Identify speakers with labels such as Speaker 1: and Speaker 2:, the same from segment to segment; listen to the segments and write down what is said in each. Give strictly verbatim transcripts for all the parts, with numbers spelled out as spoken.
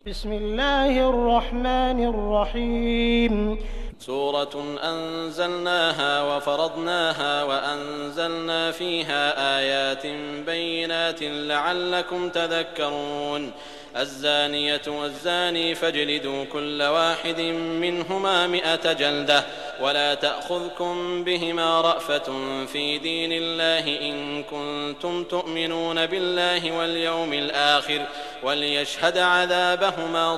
Speaker 1: بسم الله الرحمن الرحيم.
Speaker 2: سورة أنزلناها وفرضناها وأنزلنا فيها آيات بينات لعلكم تذكرون. الزانية والزاني فاجلدوا كل واحد منهما مئة جلدة ولا تأخذكم بهما رأفة في دين الله إن كنتم تؤمنون بالله واليوم الآخر وليشهد عذابهما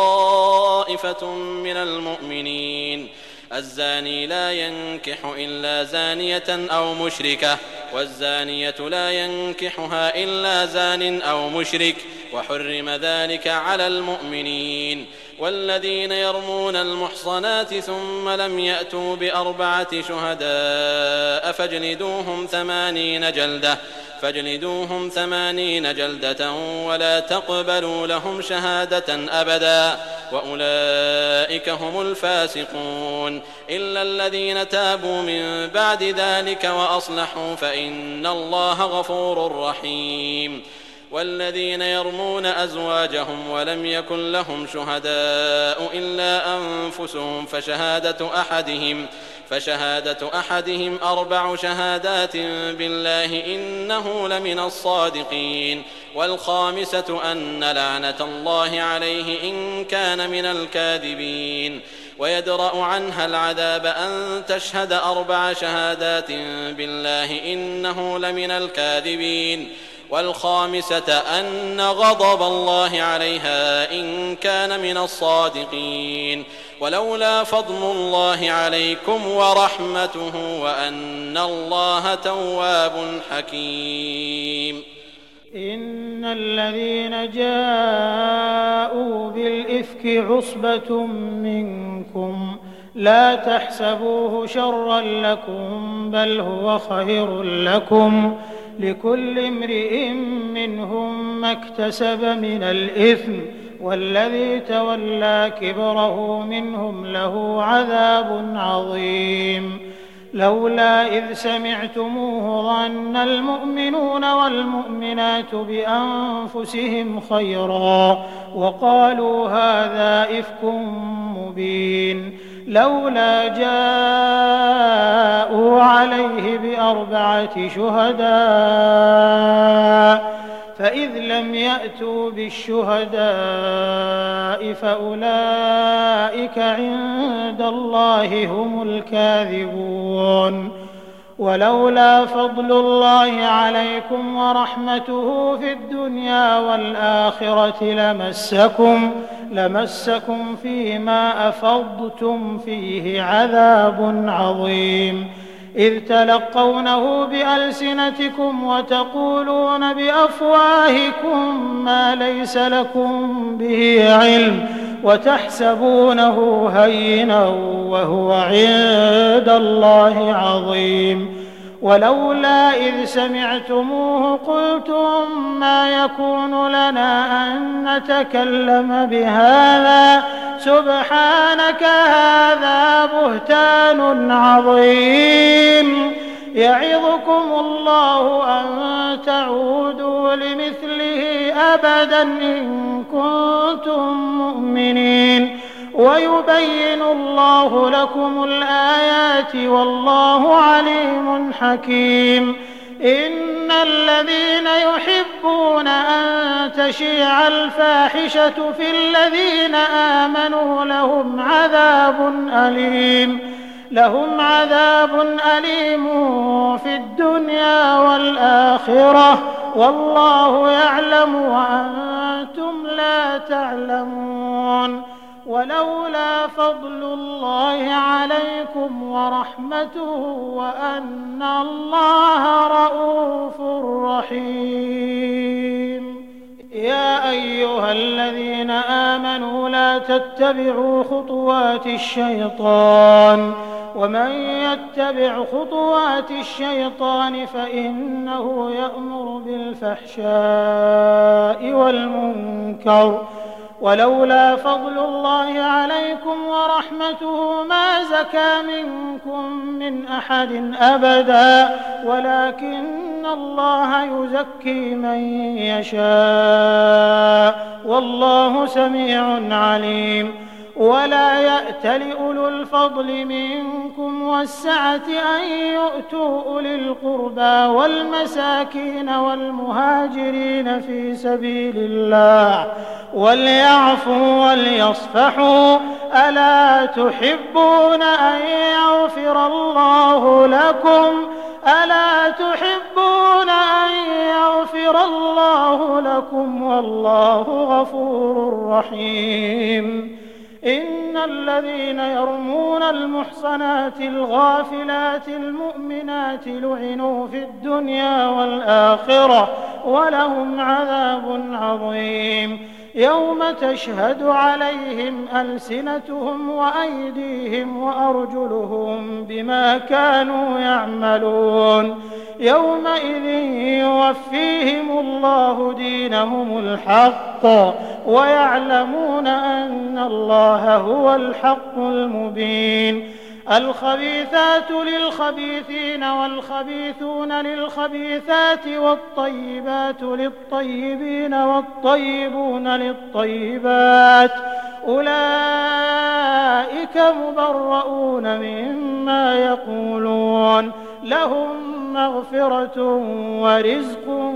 Speaker 2: طائفة من المؤمنين. الزاني لا ينكح إلا زانية أو مشركة والزانية لا ينكحها إلا زان أو مشرك وحرم ذلك على المؤمنين. والذين يرمون المحصنات ثم لم يأتوا بأربعة شهداء فاجلدوهم ثمانين جلدة فاجلدوهم ثمانين جلدة ولا تقبلوا لهم شهادة أبدا وأولئك هم الفاسقون إلا الذين تابوا من بعد ذلك وأصلحوا فإن الله غفور رحيم. والذين يرمون أزواجهم ولم يكن لهم شهداء إلا أنفسهم فشهادة أحدهم فشهادة أحدهم أربع شهادات بالله إنه لمن الصادقين. والخامسة أن لعنة الله عليه إن كان من الكاذبين. ويدرأ عنها العذاب أن تشهد أربع شهادات بالله إنه لمن الكاذبين. والخامسة أن غضب الله عليها إن كان من الصادقين. ولولا فضل الله عليكم ورحمته وأن الله تواب حكيم.
Speaker 1: إن الذين جاءوا بالإفك عصبة منكم لا تحسبوه شرا لكم بل هو خير لكم لكل امرئ منهم ما اكتسب من الإثم والذي تولى كبره منهم له عذاب عظيم. لولا إذ سمعتموه ظن المؤمنون والمؤمنات بأنفسهم خيرا وقالوا هذا إفك مبين. لولا جاءوا عليه بأربعة شهداء فإذ لم يأتوا بالشهداء فأولئك عند الله هم الكاذبون. ولولا فضل الله عليكم ورحمته في الدنيا والآخرة لمسكم لمسكم فيما أفضتم فيه عذاب عظيم. إذ تلقونه بألسنتكم وتقولون بأفواهكم ما ليس لكم به علم وتحسبونه هينا وهو عند الله عظيم. ولولا إذ سمعتموه قلتم ما يكون لنا أن نتكلم بهذا سبحانك هذا بهتان عظيم. يعظكم الله أن تعودوا لمثله أبدا إن كنتم مؤمنين ويبين الله لكم الآيات والله عليم حكيم. إن الذين يحبون أن تشيع الفاحشة في الذين آمنوا لهم عذاب أليم لهم عذاب أليم في الدنيا والآخرة والله يعلم وأنتم لا تعلمون. ولولا فضل الله عليكم ورحمته وأن الله رءوف رحيم. يا أيها الذين آمنوا لا تتبعوا خطوات الشيطان ومن يتبع خطوات الشيطان فإنه يأمر بالفحشاء والمنكر ولولا فضل الله عليكم ورحمته ما زكى منكم من أحد أبدا ولكن الله يزكي من يشاء والله سميع عليم. ولا يأتل أولو الفضل منكم والسعة أن يؤتوا أولي القربى والمساكين والمهاجرين في سبيل الله وليعفوا وليصفحوا ألا تحبون أن يغفر الله لكم ألا تحبون أن يغفر الله لكم والله غفور رحيم. إن الذين يرمون المحصنات الغافلات المؤمنات لعنوا في الدنيا والآخرة ولهم عذاب عظيم يوم تشهد عليهم ألسنتهم وأيديهم وأرجلهم بما كانوا يعملون يومئذ يوفيهم الله دينهم الحق ويعلمون أن الله هو الحق المبين. الخبيثات للخبيثين والخبيثون للخبيثات والطيبات للطيبين والطيبون للطيبات أولئك مبرؤون مما يقولون لهم مغفرة ورزق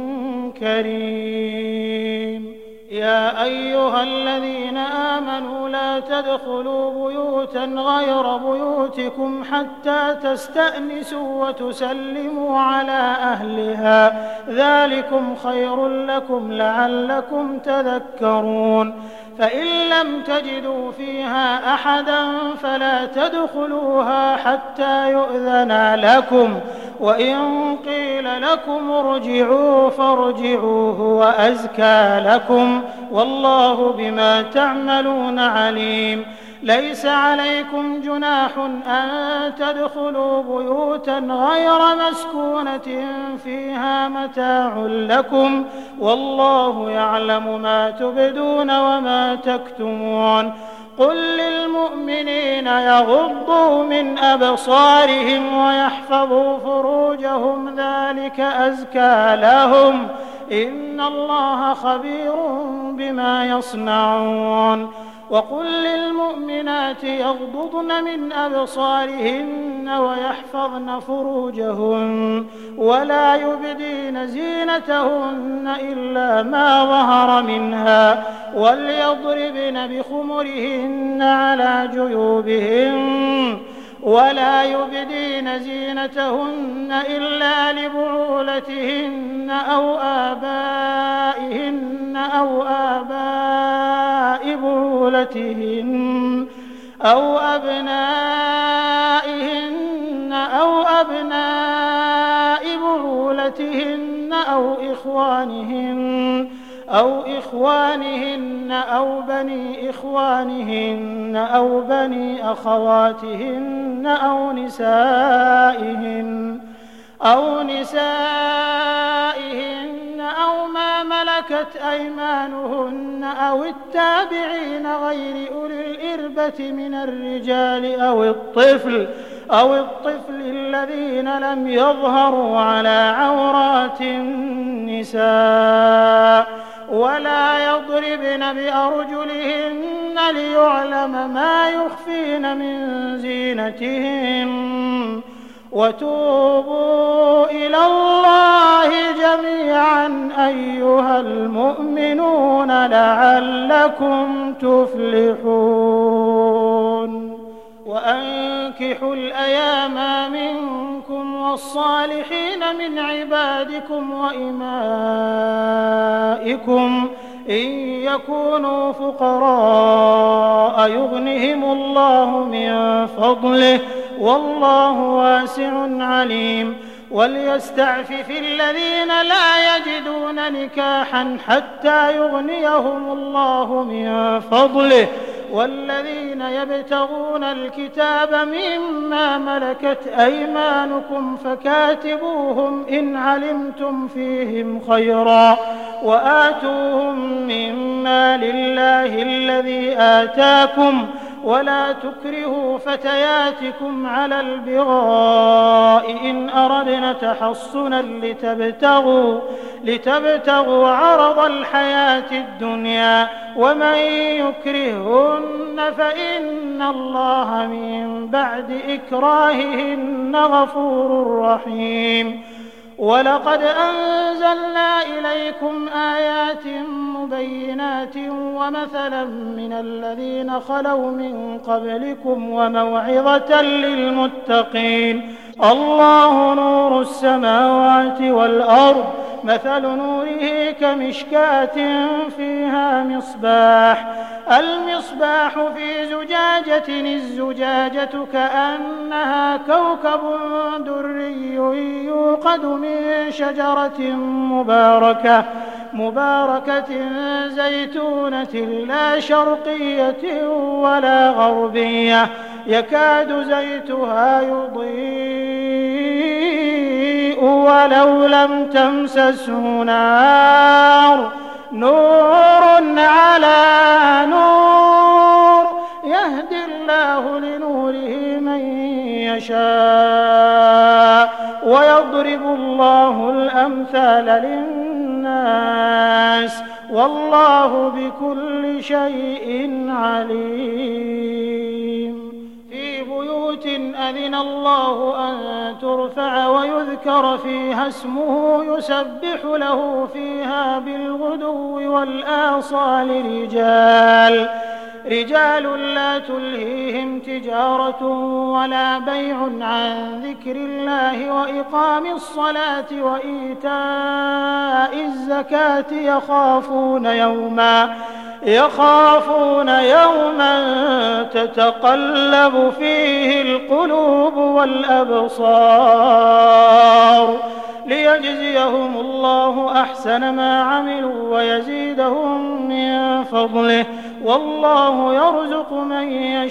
Speaker 1: كريم. يا أيها الذين آمنوا لا تدخلوا بيوتا غير بيوتكم حتى تستأنسوا وتسلموا على أهلها ذلكم خير لكم لعلكم تذكرون. فإن لم تجدوا فيها أحدا فلا تدخلوها حتى يؤذن لكم وإن قيل لكم ارجعوا فارجعوا هو أزكى لكم والله بما تعملون عليم. ليس عليكم جناح أن تدخلوا بيوتا غير مسكونة فيها متاع لكم والله يعلم ما تبدون وما تكتمون. قل للمؤمنين يغضوا من أبصارهم ويحفظوا فروجهم ذلك أزكى لهم إن الله خبير بما يصنعون. وقل للمؤمنات يغضضن من أبصارهن ويحفظن فروجهن ولا يبدين زينتهن إلا ما ظهر منها وليضربن بخمرهن على جيوبهن ولا يبدين زينتهن إلا لبعولتهن أو آبائهن أو آباء بعولتهن أو أبنائهن أو أبناء بعولتهن أو إخوانهن أو إخوانهن أو بني إخوانهن أو بني أخواتهن أو نسائهن أو نسائهن أو ما ملكت أيمانهن أو التابعين غير أولي الإربة من الرجال أو الطفل أو الطفل الذين لم يظهروا على عورات النساء ولا يضربن بأرجلهن ليعلم ما يخفين من زينتهن وتوبوا إلى الله جميعا أيها المؤمنون لعلكم تفلحون. وأنكحوا الأيام منكم والصالحين من عبادكم وإمائكم إن يكونوا فقراء يغنهم الله من فضله والله واسع عليم. وليستعفف الذين لا يجدون نكاحا حتى يغنيهم الله من فضله والذين يبتغون الكتاب مما ملكت أيمانكم فكاتبوهم إن علمتم فيهم خيرا وآتوهم من مال الله الذي آتاكم ولا تكرهوا فتياتكم على البغاء إن أردنا تحصنا لتبتغوا, لتبتغوا عرض الحياة الدنيا ومن يكرهن فإن الله من بعد إكراههن غفور رحيم. ولقد أنزلنا إليكم آيات مبينات ومثلا من الذين خلوا من قبلكم وموعظة للمتقين. الله نور السماوات والأرض مثل نوره كمشكاة فيها مصباح المصباح في زجاجة الزجاجة كأنها كوكب دري يوقد من شجرة مباركة مباركة زيتونة لا شرقية ولا غربية يكاد زيتها يضيء ولو لم تمسسه نار نور على نور يهدي الله لنوره من يشاء ويضرب الله الأمثال للناس والله بكل شيء عليم. في بيوت أذن الله أن ترفع ويذكر فيها اسمه يسبح له فيها بالغدو والآصال رجال رجال لا تلهيهم تجارة ولا بيع عن ذكر الله وإقام الصلاة وإيتاء الزكاة يخافون يوما يخافون يوما تتقلب فيه القلوب والأبصار ليجزيهم الله أحسن ما عملوا ويزيدهم من فضله والله يرزق من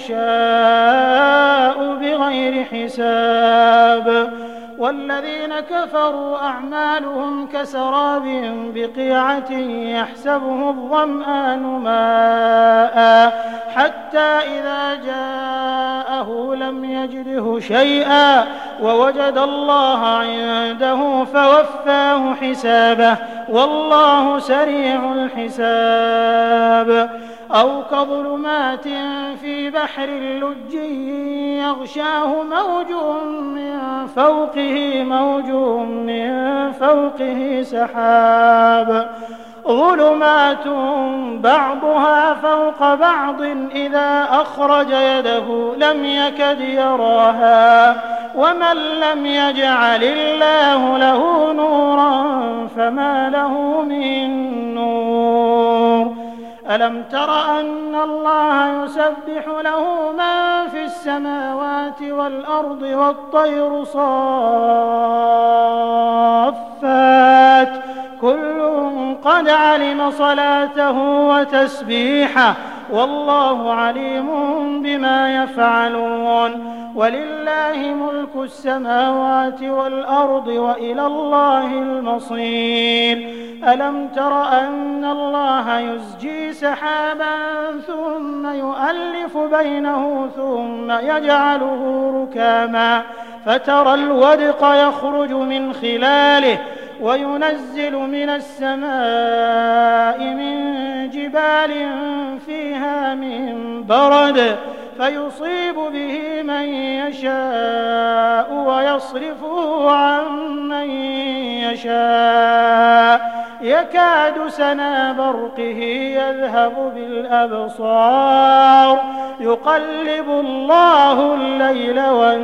Speaker 1: يشاء بغير حساب. والذين كفروا أعمالهم كسراب بقيعة يحسبه الظمآن ماء حتى إذا جاءه لم يجده شيئا ووجد الله عنده فوفاه حسابه والله سريع الحساب. أو كظلمات في بحر اللج يغشاه موج من فوقه موج من فوقه سحاب ظلمات بعضها فوق بعض إذا أخرج يده لم يكد يراها ومن لم يجعل الله له نورا فما له من نور. ألم تر أن الله يسبح له من في السماوات والأرض والطير صافات كل قد علم صلاته وتسبيحه والله عليم بما يفعلون. ولله ملك السماوات والأرض وإلى الله المصير. ألم تر أن الله يزجي سحابا ثم يؤلف بينه ثم يجعله ركاما فترى الودق يخرج من خلاله وينزل من السماء من جبال فيها من برد فيصيب به من يشاء ويصرفه عن من يشاء يكاد سنا برقه يذهب بالأبصار يقلب الله الليل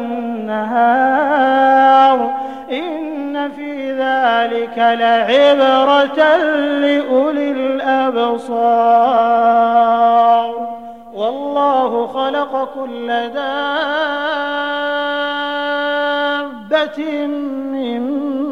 Speaker 1: والنهار إن في ذلك لعبرة لأولي الأبصار. والله خلق كل دابة من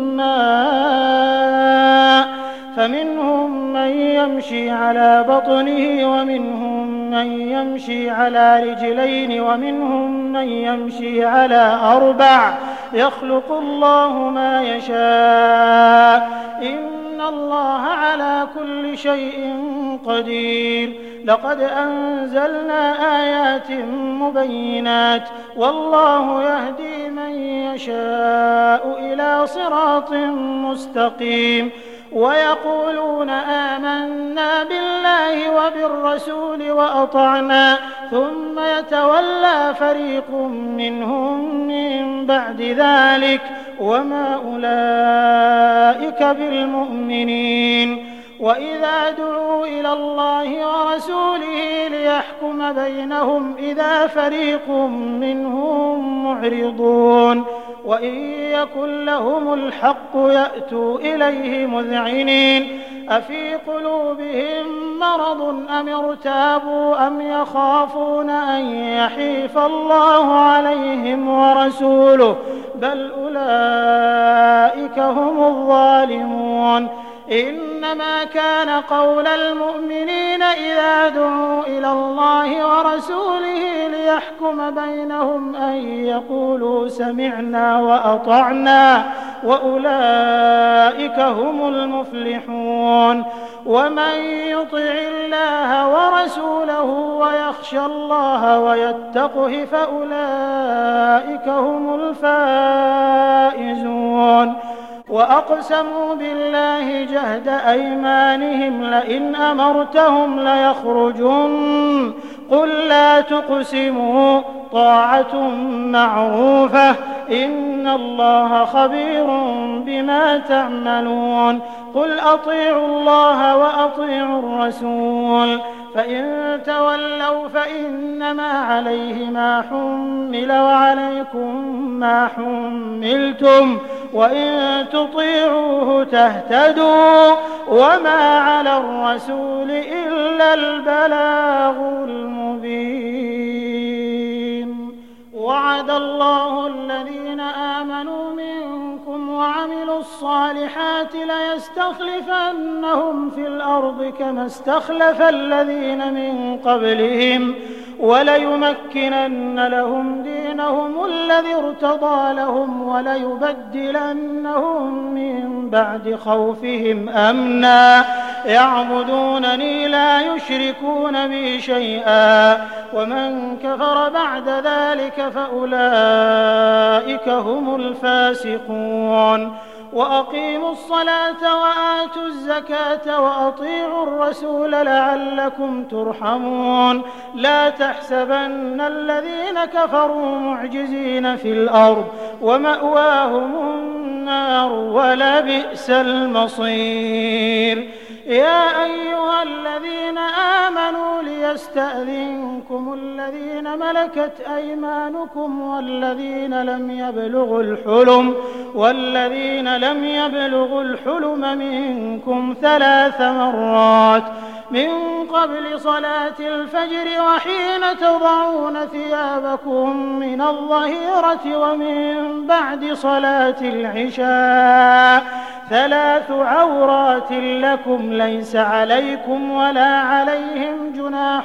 Speaker 1: ماء فمنهم من يمشي على بطنه ومنهم من يمشي على رجلين ومنهم من يمشي على أربع يخلق الله ما يشاء إن إن الله على كل شيء قدير لقد أنزلنا آيات مبينات والله يهدي من يشاء إلى صراط مستقيم ويقولون آمنا بالله وبالرسول وأطعنا ثم يتولى فريق منهم من بعد ذلك وما أولئك بالمؤمنين وإذا دعوا إلى الله ورسوله ليحكم بينهم إذا فريق منهم معرضون وإن يكن لهم الحق يأتوا إليه مذعنين أفي قلوبهم مرض أم ارتابوا أم يخافون أن يحيف الله عليهم ورسوله بل أولئك هم الظالمون إنما كان قول المؤمنين إذا دعوا إلى الله ورسوله ليحكم بينهم أن يقولوا سمعنا وأطعنا وأولئك هم المفلحون ومن يطع الله ورسوله ويخشى الله ويتقه فأولئك هم الفائزون وأقسموا بالله جهد أيمانهم لئن أمرتهم ليخرجن قل لا تقسموا طاعة معروفة إن الله خبير بما تعملون قل أطيعوا الله وأطيعوا الرسول فإن تولوا فإنما عليه ما حمل وعليكم ما حملتم وإن تطيعوه تهتدوا وما على الرسول إلا البلاغ المبين وعد الله الذين آمنوا منكم وعملوا الصالحات ليستخلفنهم في الأرض كما استخلف الذين من قبلهم وليمكنن لهم دينهم الذي ارتضى لهم وليبدلنهم من بعد خوفهم أمنا يعبدونني لا يشركون بي شيئا ومن كفر بعد ذلك فأولئك هم الفاسقون وأقيموا الصلاة وآتوا الزكاة وأطيعوا الرسول لعلكم ترحمون لا تحسبن الذين كفروا معجزين في الأرض ومأواهم النار ولبئس المصير يا أيها الذين آمنوا ليستأذنكم الذين ملكت أيمانكم والذين لم يبلغوا الحلم والذين لم يبلغوا الحلم منكم ثلاث مرات من قبل صلاة الفجر وحين تضعون ثيابكم من الظهيرة ومن بعد صلاة العشاء ثلاث عورات لكم ليس عليكم ولا عليهم جناح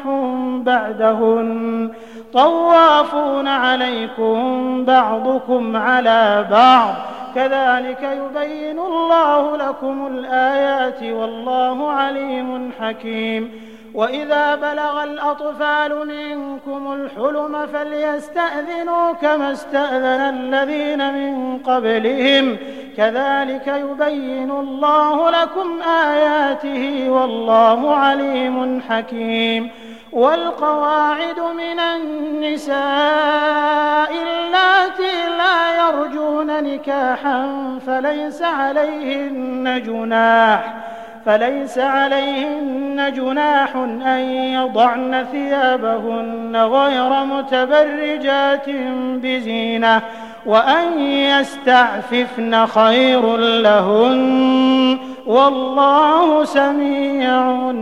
Speaker 1: بعدهن طوافون عليكم بعضكم على بعض كذلك يبين الله لكم الآيات والله عليم حكيم وإذا بلغ الأطفال منكم الحلم فليستأذنوا كما استأذن الذين من قبلهم كذلك يبين الله لكم آياته والله عليم حكيم والقواعد من النساء اللاتي لا يرجون نكاحا فليس عليهن جناح فليس عليهن جناح أن يضعن ثيابهن غير متبرجات بزينة وأن يستعففن خير لهن والله سميع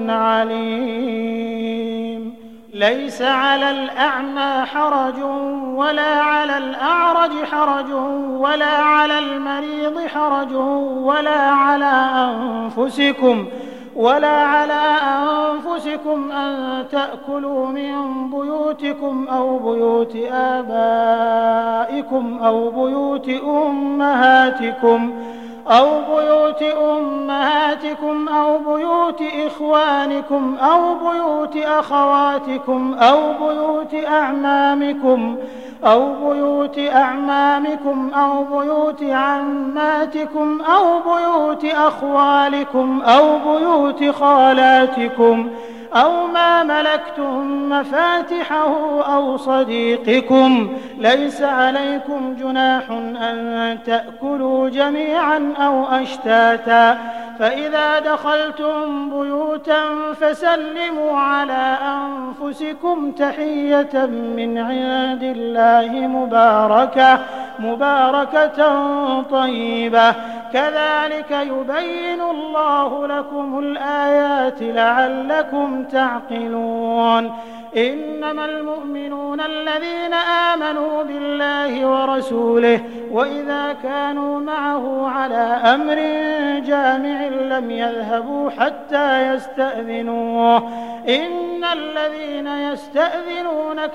Speaker 1: عليم ليس على الأعمى حرج ولا على الأعرج حرج ولا على المريض حرج ولا على أنفسكم ولا على أنفسكم أن تأكلوا من بيوتكم أو بيوت آبائكم أو بيوت أمهاتكم أو بيوت أمهاتكم أو بيوت إخوانكم أو بيوت أخواتكم أو بيوت أعمامكم أو بيوت أعمامكم أو بيوت عماتكم أو بيوت أخوالكم أو بيوت خالاتكم أو ما ملكتم مفاتحه أو صديقكم. ليس عليكم جناح أن تأكلوا جميعا أو أشتاتا، فإذا دخلتم بيوتا فسلموا على أنفسكم تحية من عند الله مباركة مباركة طيبة، كذلك يبين الله لكم الآيات لعلكم تعقلون. إنما المؤمنون الذين آمنوا بالله ورسوله وإذا كانوا معه على أمر جامع لم يذهبوا حتى يستأذنوه. إن الذين يستأذنونك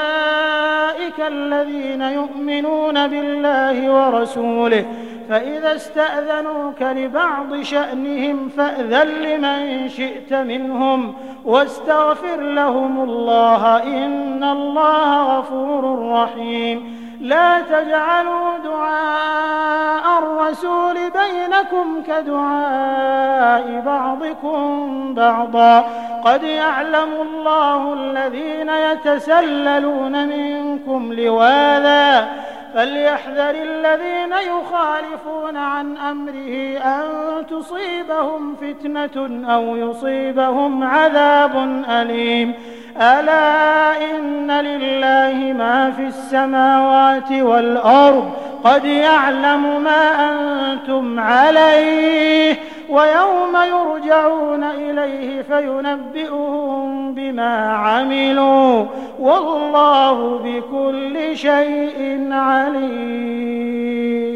Speaker 1: أولئك الذين يؤمنون بالله ورسوله، فإذا استأذنوك لبعض شأنهم فأذن لمن شئت منهم واستغفر لهم الله إن الله غفور رحيم. لا تجعلوا دعاء الرسول بينكم كدعاء بعضكم بعضا، قد يعلم الله الذين يتسللون منكم لواذا، فليحذر الذين يخالفون عن أمره أن تصيبهم فتنة أو يصيبهم عذاب أليم. ألا إن لله ما في السماوات والأرض، قد يعلم ما أنتم عليه، ويوم يرجعون إليه فينبئهم بما عملوا، والله بكل شيء عليم.